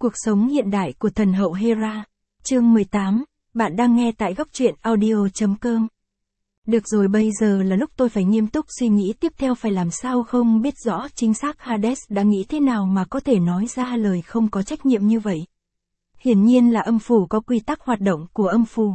Cuộc sống hiện đại của thần hậu Hera. Chương 18, bạn đang nghe tại góc truyện audio.com. Được rồi, bây giờ là lúc tôi phải nghiêm túc suy nghĩ tiếp theo phải làm sao. Không biết rõ chính xác Hades đã nghĩ thế nào mà có thể nói ra lời không có trách nhiệm như vậy. Hiển nhiên là âm phủ có quy tắc hoạt động của âm phủ.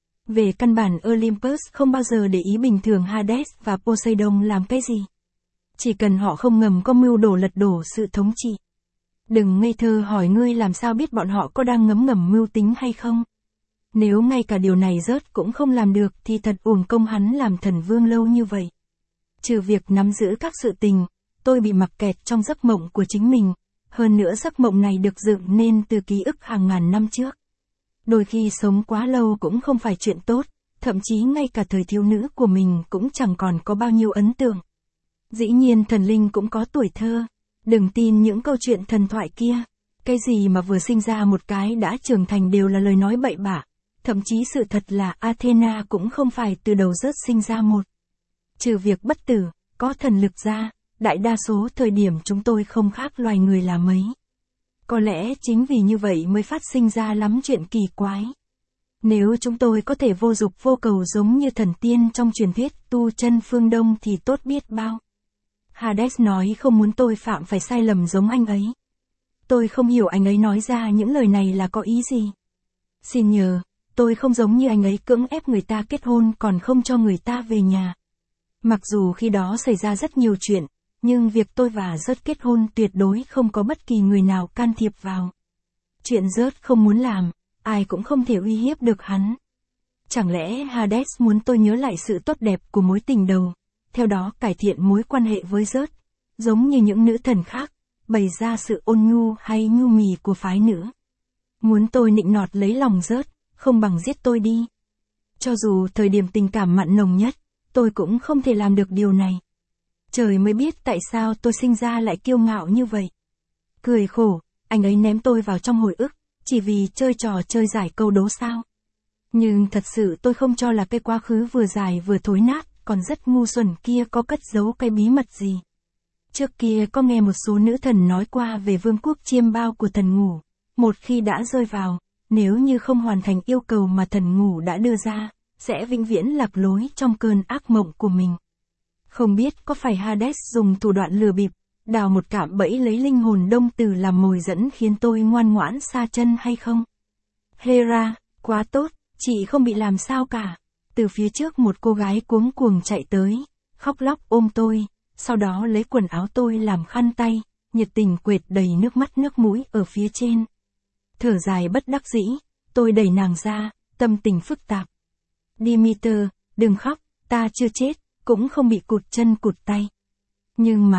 Về căn bản Olympus không bao giờ để ý bình thường Hades và Poseidon làm cái gì. Chỉ cần họ không ngầm có mưu đồ lật đổ sự thống trị. Đừng ngây thơ hỏi ngươi làm sao biết bọn họ có đang ngấm ngầm mưu tính hay không. Nếu ngay cả điều này Zeus cũng không làm được thì thật uổng công hắn làm thần vương lâu như vậy. Trừ việc nắm giữ các sự tình, tôi bị mặc kẹt trong giấc mộng của chính mình. Hơn nữa giấc mộng này được dựng nên từ ký ức hàng ngàn năm trước. Đôi khi sống quá lâu cũng không phải chuyện tốt, thậm chí ngay cả thời thiếu nữ của mình cũng chẳng còn có bao nhiêu ấn tượng. Dĩ nhiên thần linh cũng có tuổi thơ. Đừng tin những câu chuyện thần thoại kia. Cái gì mà vừa sinh ra một cái đã trưởng thành đều là lời nói bậy bạ. Thậm chí sự thật là Athena cũng không phải từ đầu Zeus sinh ra một. Trừ việc bất tử, có thần lực ra, đại đa số thời điểm chúng tôi không khác loài người là mấy. Có lẽ chính vì như vậy mới phát sinh ra lắm chuyện kỳ quái. Nếu chúng tôi có thể vô dục vô cầu giống như thần tiên trong truyền thuyết tu chân phương Đông thì tốt biết bao. Hades nói không muốn tôi phạm phải sai lầm giống anh ấy. Tôi không hiểu anh ấy nói ra những lời này là có ý gì. Xin nhờ, tôi không giống như anh ấy cưỡng ép người ta kết hôn còn không cho người ta về nhà. Mặc dù khi đó xảy ra rất nhiều chuyện, nhưng việc tôi và Zeus kết hôn tuyệt đối không có bất kỳ người nào can thiệp vào. Chuyện Zeus không muốn làm, ai cũng không thể uy hiếp được hắn. Chẳng lẽ Hades muốn tôi nhớ lại sự tốt đẹp của mối tình đầu, theo đó cải thiện mối quan hệ với Zeus, giống như những nữ thần khác, bày ra sự ôn nhu hay nhu mì của phái nữ. Muốn tôi nịnh nọt lấy lòng Zeus, không bằng giết tôi đi. Cho dù thời điểm tình cảm mặn nồng nhất, tôi cũng không thể làm được điều này. Trời mới biết tại sao tôi sinh ra lại kiêu ngạo như vậy. Cười khổ, anh ấy ném tôi vào trong hồi ức, chỉ vì chơi trò chơi giải câu đố sao. Nhưng thật sự tôi không cho là cái quá khứ vừa dài vừa thối nát, còn rất ngu xuẩn kia có cất giấu cái bí mật gì. Trước kia có nghe một số nữ thần nói qua về vương quốc chiêm bao của thần ngủ. Một khi đã rơi vào, nếu như không hoàn thành yêu cầu mà thần ngủ đã đưa ra, sẽ vĩnh viễn lạc lối trong cơn ác mộng của mình. Không biết có phải Hades dùng thủ đoạn lừa bịp, đào một cạm bẫy lấy linh hồn đông từ làm mồi dẫn khiến tôi ngoan ngoãn sa chân hay không? Hera, quá tốt, chị không bị làm sao cả. Từ phía trước một cô gái cuống cuồng chạy tới, khóc lóc ôm tôi, sau đó lấy quần áo tôi làm khăn tay, nhiệt tình quệt đầy nước mắt nước mũi ở phía trên. Thở dài bất đắc dĩ, tôi đẩy nàng ra, tâm tình phức tạp. Demeter, đừng khóc, ta chưa chết, cũng không bị cụt chân cụt tay. Nhưng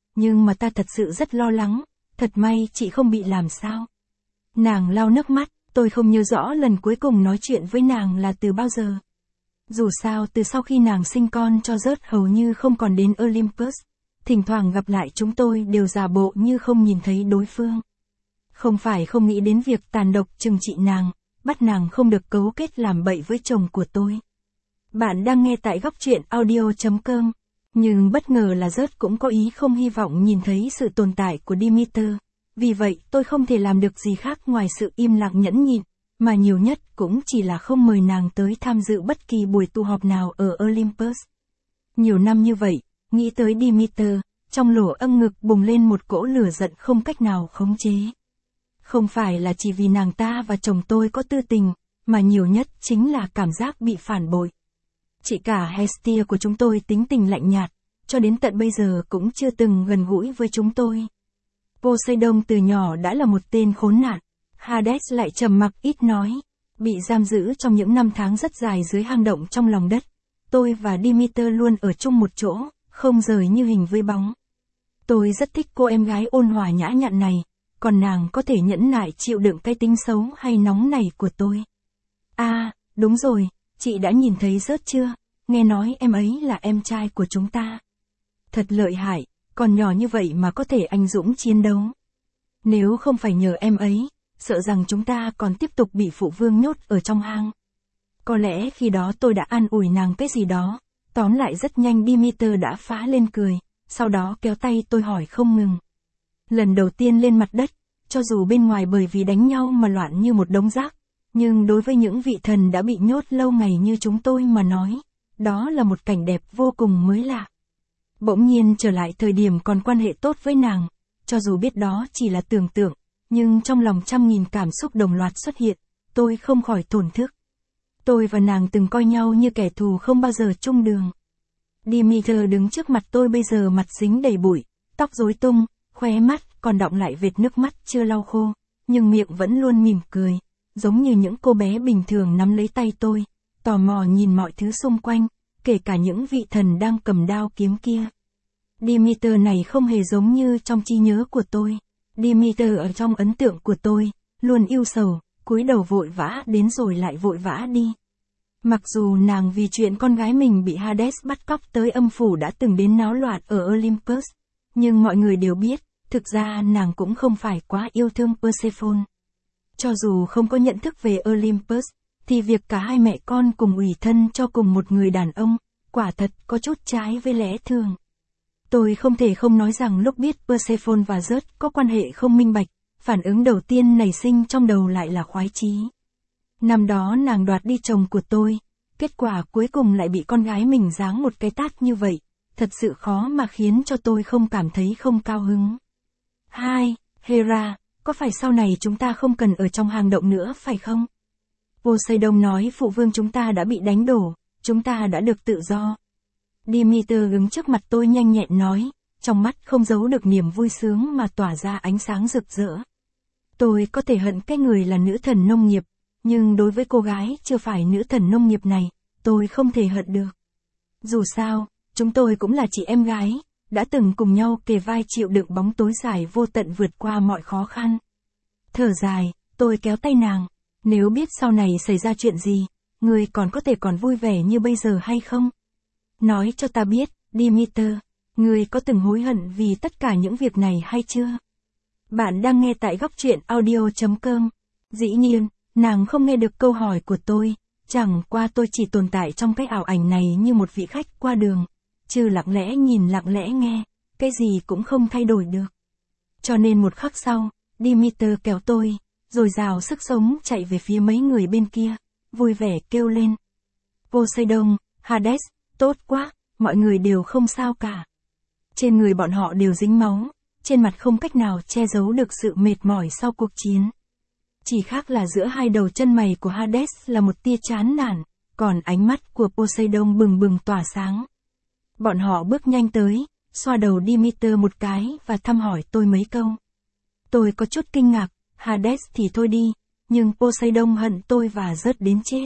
mà ta thật sự rất lo lắng, thật may chị không bị làm sao. Nàng lau nước mắt, tôi không nhớ rõ lần cuối cùng nói chuyện với nàng là từ bao giờ. Dù sao từ sau khi nàng sinh con cho Zeus hầu như không còn đến Olympus, thỉnh thoảng gặp lại chúng tôi đều giả bộ như không nhìn thấy đối phương. Không phải không nghĩ đến việc tàn độc trừng trị nàng, bắt nàng không được cấu kết làm bậy với chồng của tôi. Bạn đang nghe tại góc truyện audio.com, nhưng bất ngờ là Zeus cũng có ý không hy vọng nhìn thấy sự tồn tại của Demeter. Vì vậy tôi không thể làm được gì khác ngoài sự im lặng nhẫn nhịn, mà nhiều nhất cũng chỉ là không mời nàng tới tham dự bất kỳ buổi tụ họp nào ở Olympus. Nhiều năm như vậy, nghĩ tới Demeter, trong lỗ âm ngực bùng lên một cỗ lửa giận không cách nào khống chế. Không phải là chỉ vì nàng ta và chồng tôi có tư tình, mà nhiều nhất chính là cảm giác bị phản bội. Chị cả Hestia của chúng tôi tính tình lạnh nhạt, cho đến tận bây giờ cũng chưa từng gần gũi với chúng tôi. Poseidon từ nhỏ đã là một tên khốn nạn. Hades lại trầm mặc ít nói, bị giam giữ trong những năm tháng rất dài dưới hang động trong lòng đất. Tôi và Demeter luôn ở chung một chỗ, không rời như hình với bóng. Tôi rất thích cô em gái ôn hòa nhã nhặn này, còn nàng có thể nhẫn nại chịu đựng cái tính xấu hay nóng nảy của tôi. À, đúng rồi, chị đã nhìn thấy Zeus chưa? Nghe nói em ấy là em trai của chúng ta. Thật lợi hại, còn nhỏ như vậy mà có thể anh dũng chiến đấu. Nếu không phải nhờ em ấy, sợ rằng chúng ta còn tiếp tục bị phụ vương nhốt ở trong hang. Có lẽ khi đó tôi đã an ủi nàng cái gì đó, tóm lại rất nhanh Demeter đã phá lên cười, sau đó kéo tay tôi hỏi không ngừng. Lần đầu tiên lên mặt đất, cho dù bên ngoài bởi vì đánh nhau mà loạn như một đống rác, nhưng đối với những vị thần đã bị nhốt lâu ngày như chúng tôi mà nói, đó là một cảnh đẹp vô cùng mới lạ. Bỗng nhiên trở lại thời điểm còn quan hệ tốt với nàng, cho dù biết đó chỉ là tưởng tượng, nhưng trong lòng trăm nghìn cảm xúc đồng loạt xuất hiện, tôi không khỏi thổn thức. Tôi và nàng từng coi nhau như kẻ thù không bao giờ chung đường. Demeter đứng trước mặt tôi bây giờ mặt dính đầy bụi, tóc rối tung, khóe mắt còn đọng lại vệt nước mắt chưa lau khô, nhưng miệng vẫn luôn mỉm cười, giống như những cô bé bình thường nắm lấy tay tôi, tò mò nhìn mọi thứ xung quanh, kể cả những vị thần đang cầm đao kiếm kia. Demeter này không hề giống như trong trí nhớ của tôi. Demeter ở trong ấn tượng của tôi, luôn ưu sầu, cúi đầu vội vã đến rồi lại vội vã đi. Mặc dù nàng vì chuyện con gái mình bị Hades bắt cóc tới âm phủ đã từng đến náo loạn ở Olympus, nhưng mọi người đều biết, thực ra nàng cũng không phải quá yêu thương Persephone. Cho dù không có nhận thức về Olympus, thì việc cả hai mẹ con cùng ủy thân cho cùng một người đàn ông, quả thật có chút trái với lẽ thường. Tôi không thể không nói rằng lúc biết Persephone và Zeus có quan hệ không minh bạch, phản ứng đầu tiên nảy sinh trong đầu lại là khoái chí. Năm đó nàng đoạt đi chồng của tôi, kết quả cuối cùng lại bị con gái mình giáng một cái tát như vậy, thật sự khó mà khiến cho tôi không cảm thấy không cao hứng. 2. Hera, có phải sau này chúng ta không cần ở trong hang động nữa phải không? Poseidon nói phụ vương chúng ta đã bị đánh đổ, chúng ta đã được tự do. Demeter đứng trước mặt tôi nhanh nhẹn nói, trong mắt không giấu được niềm vui sướng mà tỏa ra ánh sáng rực rỡ. Tôi có thể hận cái người là nữ thần nông nghiệp, nhưng đối với cô gái chưa phải nữ thần nông nghiệp này, tôi không thể hận được. Dù sao, chúng tôi cũng là chị em gái, đã từng cùng nhau kề vai chịu đựng bóng tối dài vô tận vượt qua mọi khó khăn. Thở dài, tôi kéo tay nàng, nếu biết sau này xảy ra chuyện gì, người còn có thể còn vui vẻ như bây giờ hay không? Nói cho ta biết, Demeter, người có từng hối hận vì tất cả những việc này hay chưa? Bạn đang nghe tại góc truyện audio.com. Dĩ nhiên, nàng không nghe được câu hỏi của tôi, chẳng qua tôi chỉ tồn tại trong cái ảo ảnh này như một vị khách qua đường, trừ lặng lẽ nhìn lặng lẽ nghe, cái gì cũng không thay đổi được. Cho nên một khắc sau, Demeter kéo tôi, rồi rào sức sống chạy về phía mấy người bên kia, vui vẻ kêu lên. Poseidon, Hades, tốt quá, mọi người đều không sao cả. Trên người bọn họ đều dính máu, trên mặt không cách nào che giấu được sự mệt mỏi sau cuộc chiến. Chỉ khác là giữa hai đầu chân mày của Hades là một tia chán nản, còn ánh mắt của Poseidon bừng bừng tỏa sáng. Bọn họ bước nhanh tới, xoa đầu Demeter một cái và thăm hỏi tôi mấy câu. Tôi có chút kinh ngạc, Hades thì thôi đi, nhưng Poseidon hận tôi và rớt đến chết.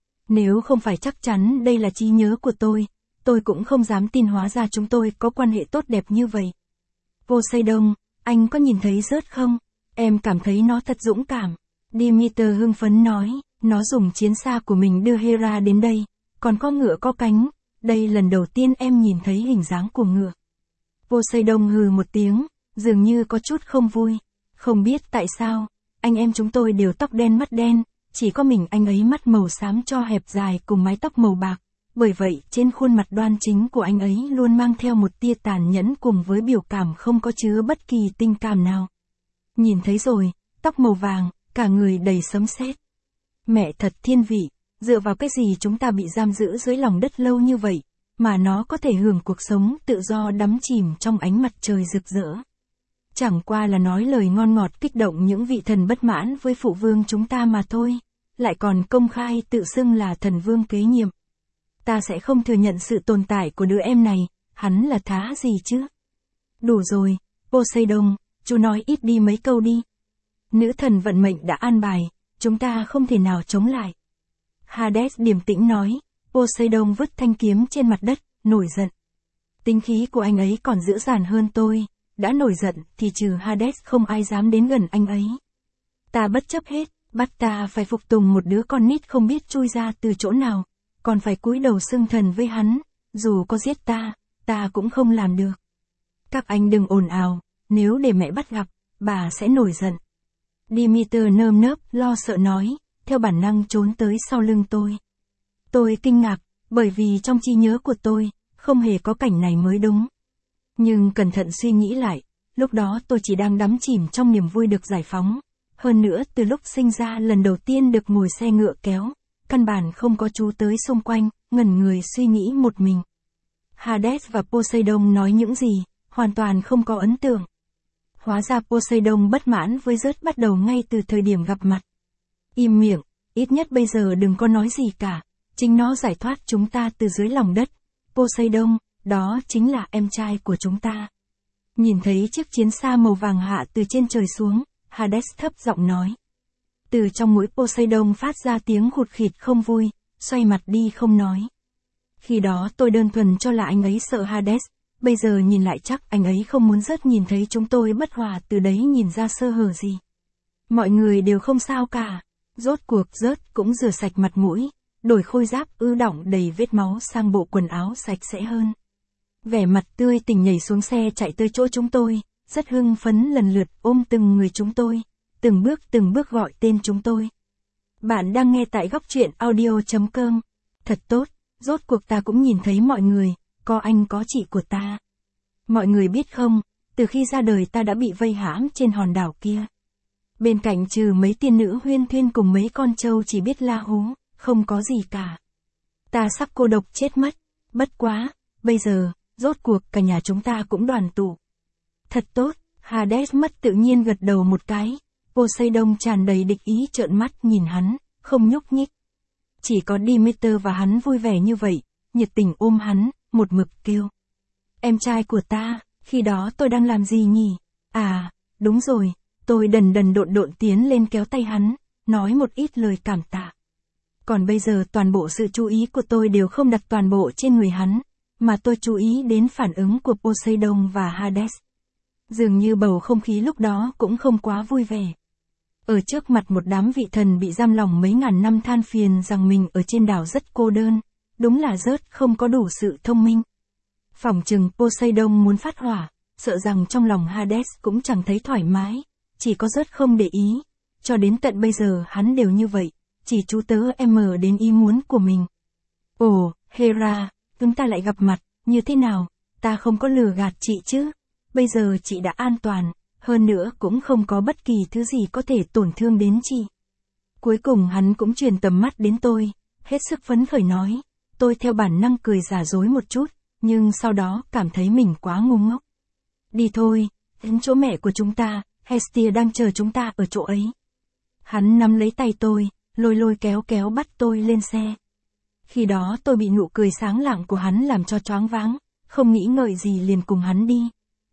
Nếu không phải chắc chắn đây là trí nhớ của tôi cũng không dám tin hóa ra chúng tôi có quan hệ tốt đẹp như vậy. Poseidon, anh có nhìn thấy rớt không? Em cảm thấy nó thật dũng cảm. Demeter hưng phấn nói, nó dùng chiến xa của mình đưa Hera đến đây, còn có ngựa có cánh, đây lần đầu tiên em nhìn thấy hình dáng của ngựa. Poseidon hừ một tiếng, dường như có chút không vui. Không biết tại sao, anh em chúng tôi đều tóc đen mắt đen, chỉ có mình anh ấy mắt màu xám cho hẹp dài cùng mái tóc màu bạc, bởi vậy trên khuôn mặt đoan chính của anh ấy luôn mang theo một tia tàn nhẫn cùng với biểu cảm không có chứa bất kỳ tình cảm nào. Nhìn thấy rồi, tóc màu vàng, cả người đầy sấm sét. Mẹ thật thiên vị, dựa vào cái gì chúng ta bị giam giữ dưới lòng đất lâu như vậy, mà nó có thể hưởng cuộc sống tự do đắm chìm trong ánh mặt trời rực rỡ. Chẳng qua là nói lời ngon ngọt kích động những vị thần bất mãn với phụ vương chúng ta mà thôi, lại còn công khai tự xưng là thần vương kế nhiệm. Ta sẽ không thừa nhận sự tồn tại của đứa em này, hắn là thá gì chứ? Đủ rồi, Poseidon, chú nói ít đi mấy câu đi. Nữ thần vận mệnh đã an bài, chúng ta không thể nào chống lại. Hades điềm tĩnh nói, Poseidon vứt thanh kiếm trên mặt đất, nổi giận. Tính khí của anh ấy còn dữ dằn hơn tôi, đã nổi giận thì trừ Hades không ai dám đến gần anh ấy. Ta bất chấp hết, bắt ta phải phục tùng một đứa con nít không biết chui ra từ chỗ nào, còn phải cúi đầu xưng thần với hắn, dù có giết ta cũng không làm được. Các anh đừng ồn ào, nếu để mẹ bắt gặp, bà sẽ nổi giận. Demeter nơm nớp lo sợ nói, theo bản năng trốn tới sau lưng tôi. Tôi kinh ngạc, bởi vì trong trí nhớ của tôi, không hề có cảnh này mới đúng. Nhưng cẩn thận suy nghĩ lại, Lúc đó tôi chỉ đang đắm chìm trong niềm vui được giải phóng. Hơn nữa từ lúc sinh ra lần đầu tiên được ngồi xe ngựa kéo, căn bản không có chú tới xung quanh, ngẩn người suy nghĩ một mình. Hades và Poseidon nói những gì, hoàn toàn không có ấn tượng. Hóa ra Poseidon bất mãn với Zeus bắt đầu ngay từ thời điểm gặp mặt. Im miệng, ít nhất bây giờ đừng có nói gì cả, chính nó giải thoát chúng ta từ dưới lòng đất. Poseidon, đó chính là em trai của chúng ta. Nhìn thấy chiếc chiến xa màu vàng hạ từ trên trời xuống, Hades thấp giọng nói. Từ trong mũi Poseidon phát ra tiếng hụt khịt không vui, xoay mặt đi không nói. Khi đó tôi đơn thuần cho là anh ấy sợ Hades, bây giờ nhìn lại chắc anh ấy không muốn Zeus nhìn thấy chúng tôi bất hòa, từ đấy nhìn ra sơ hở gì. Mọi người đều không sao cả, rốt cuộc Zeus cũng rửa sạch mặt mũi, đổi khôi giáp ư đọng đầy vết máu sang bộ quần áo sạch sẽ hơn. Vẻ mặt tươi tỉnh nhảy xuống xe chạy tới chỗ chúng tôi, rất hưng phấn lần lượt ôm từng người chúng tôi, từng bước gọi tên chúng tôi. Bạn đang nghe tại góc truyện audio.com. Thật tốt, rốt cuộc ta cũng nhìn thấy mọi người, có anh có chị của ta. Mọi người biết không, từ khi ra đời ta đã bị vây hãm trên hòn đảo kia. Bên cạnh trừ mấy tiên nữ huyên thuyên cùng mấy con trâu chỉ biết la hú, không có gì cả. Ta sắp cô độc chết mất, bất quá, bây giờ, rốt cuộc cả nhà chúng ta cũng đoàn tụ. Thật tốt, Hades mất tự nhiên gật đầu một cái, Poseidon tràn đầy địch ý trợn mắt nhìn hắn, không nhúc nhích. Chỉ có Demeter và hắn vui vẻ như vậy, nhiệt tình ôm hắn, một mực kêu. Em trai của ta, khi đó tôi đang làm gì nhỉ? À, đúng rồi, tôi đần độn tiến lên kéo tay hắn, nói một ít lời cảm tạ. Còn bây giờ toàn bộ sự chú ý của tôi đều không đặt toàn bộ trên người hắn, mà tôi chú ý đến phản ứng của Poseidon và Hades. Dường như bầu không khí lúc đó cũng không quá vui vẻ. Ở trước mặt một đám vị thần bị giam lòng mấy ngàn năm than phiền rằng mình ở trên đảo rất cô đơn, đúng là Zeus không có đủ sự thông minh. Phỏng chừng Poseidon muốn phát hỏa, sợ rằng trong lòng Hades cũng chẳng thấy thoải mái, chỉ có Zeus không để ý, cho đến tận bây giờ hắn đều như vậy, chỉ chú tớ em đến ý muốn của mình. Ồ, Hera, chúng ta lại gặp mặt, như thế nào, ta không có lừa gạt chị chứ, bây giờ chị đã an toàn, hơn nữa cũng không có bất kỳ thứ gì có thể tổn thương đến chị. Cuối cùng hắn cũng truyền tầm mắt đến tôi, hết sức phấn khởi nói, tôi theo bản năng cười giả dối một chút, nhưng sau đó cảm thấy mình quá ngu ngốc. Đi thôi, đến chỗ mẹ của chúng ta, Hestia đang chờ chúng ta ở chỗ ấy. Hắn nắm lấy tay tôi, lôi kéo bắt tôi lên xe. Khi đó tôi bị nụ cười sáng lạng của hắn làm cho choáng váng, không nghĩ ngợi gì liền cùng hắn đi.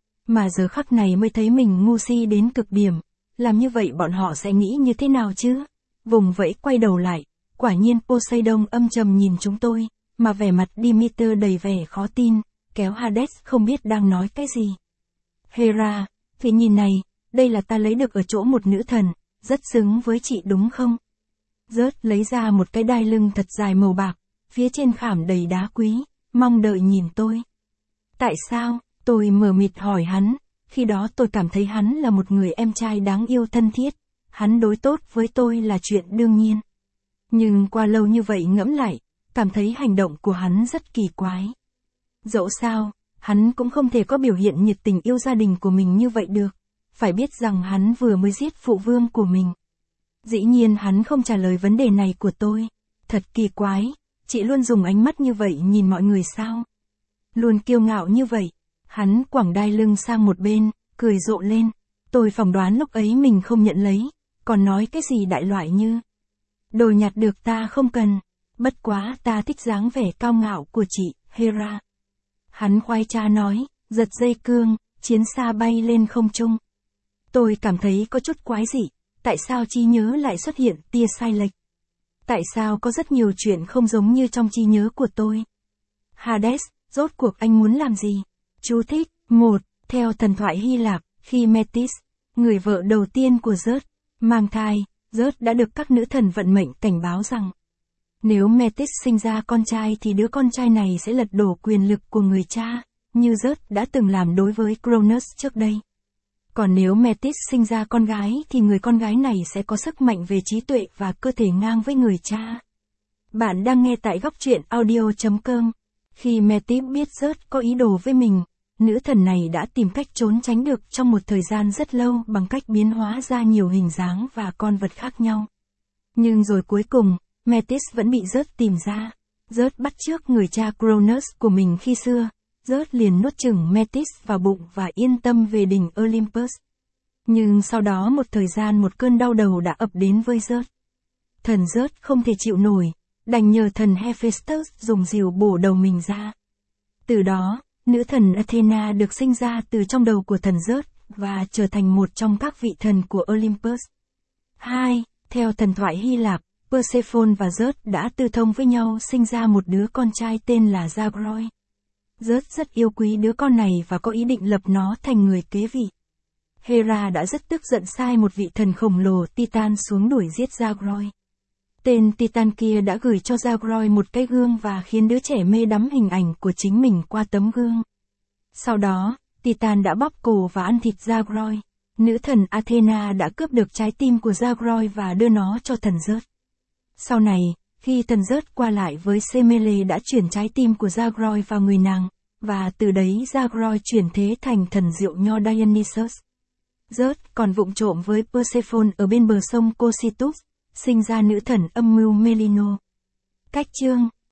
Mà giờ khắc này mới thấy mình ngu si đến cực điểm, làm như vậy bọn họ sẽ nghĩ như thế nào chứ? Vùng vẫy quay đầu lại, quả nhiên Poseidon âm trầm nhìn chúng tôi, mà vẻ mặt Demeter đầy vẻ khó tin, kéo Hades không biết đang nói cái gì. Hera, thì nhìn này, đây là ta lấy được ở chỗ một nữ thần, rất xứng với chị đúng không? Zeus lấy ra một cái đai lưng thật dài màu bạc, phía trên khảm đầy đá quý, mong đợi nhìn tôi. Tại sao? Tôi mờ mịt hỏi hắn, khi đó tôi cảm thấy hắn là một người em trai đáng yêu thân thiết, hắn đối tốt với tôi là chuyện đương nhiên. Nhưng qua lâu như vậy ngẫm lại, cảm thấy hành động của hắn rất kỳ quái. Dẫu sao, hắn cũng không thể có biểu hiện nhiệt tình yêu gia đình của mình như vậy được, phải biết rằng hắn vừa mới giết phụ vương của mình. Dĩ nhiên hắn không trả lời vấn đề này của tôi, thật kỳ quái, chị luôn dùng ánh mắt như vậy nhìn mọi người sao? Luôn kiêu ngạo như vậy. Hắn quẳng đai lưng sang một bên, cười rộ lên. Tôi phỏng đoán lúc ấy mình không nhận lấy, còn nói cái gì đại loại như. Đồ nhặt được ta không cần, bất quá ta thích dáng vẻ cao ngạo của chị, Hera. Hắn khoái trá nói, giật dây cương, chiến xa bay lên không trung. Tôi cảm thấy có chút quái dị, tại sao trí nhớ lại xuất hiện tia sai lệch? Tại sao có rất nhiều chuyện không giống như trong trí nhớ của tôi? Hades, rốt cuộc anh muốn làm gì? Chú thích, 1. Theo thần thoại Hy Lạp, khi Metis, người vợ đầu tiên của Zeus, mang thai, Zeus đã được các nữ thần vận mệnh cảnh báo rằng, nếu Metis sinh ra con trai thì đứa con trai này sẽ lật đổ quyền lực của người cha, như Zeus đã từng làm đối với Cronus trước đây. Còn nếu Metis sinh ra con gái thì người con gái này sẽ có sức mạnh về trí tuệ và cơ thể ngang với người cha. Bạn đang nghe tại góc truyện audio.com. Khi Metis biết Zeus có ý đồ với mình, nữ thần này đã tìm cách trốn tránh được trong một thời gian rất lâu bằng cách biến hóa ra nhiều hình dáng và con vật khác nhau. Nhưng rồi cuối cùng, Metis vẫn bị Zeus tìm ra. Zeus bắt chước người cha Cronus của mình khi xưa, Zeus liền nuốt chửng Metis vào bụng và yên tâm về đỉnh Olympus. Nhưng sau đó một thời gian một cơn đau đầu đã ập đến với Zeus. Thần Zeus không thể chịu nổi, đành nhờ thần Hephaestus dùng rìu bổ đầu mình ra. Từ đó, nữ thần Athena được sinh ra từ trong đầu của thần Zeus và trở thành một trong các vị thần của Olympus. 2. Theo thần thoại Hy Lạp, Persephone và Zeus đã tư thông với nhau sinh ra một đứa con trai tên là Zagreus. Zeus rất yêu quý đứa con này và có ý định lập nó thành người kế vị. Hera đã rất tức giận sai một vị thần khổng lồ Titan xuống đuổi giết Zagreus. Tên Titan kia đã gửi cho Zagreus một cái gương và khiến đứa trẻ mê đắm hình ảnh của chính mình qua tấm gương. Sau đó, Titan đã bóp cổ và ăn thịt Zagreus. Nữ thần Athena đã cướp được trái tim của Zagreus và đưa nó cho thần Zeus. Sau này, khi thần Zeus qua lại với Semele đã chuyển trái tim của Zagreus vào người nàng, và từ đấy Zagreus chuyển thế thành thần rượu nho Dionysus. Zeus còn vụng trộm với Persephone ở bên bờ sông Cocytus, sinh ra nữ thần âm mưu Melino. Cách chương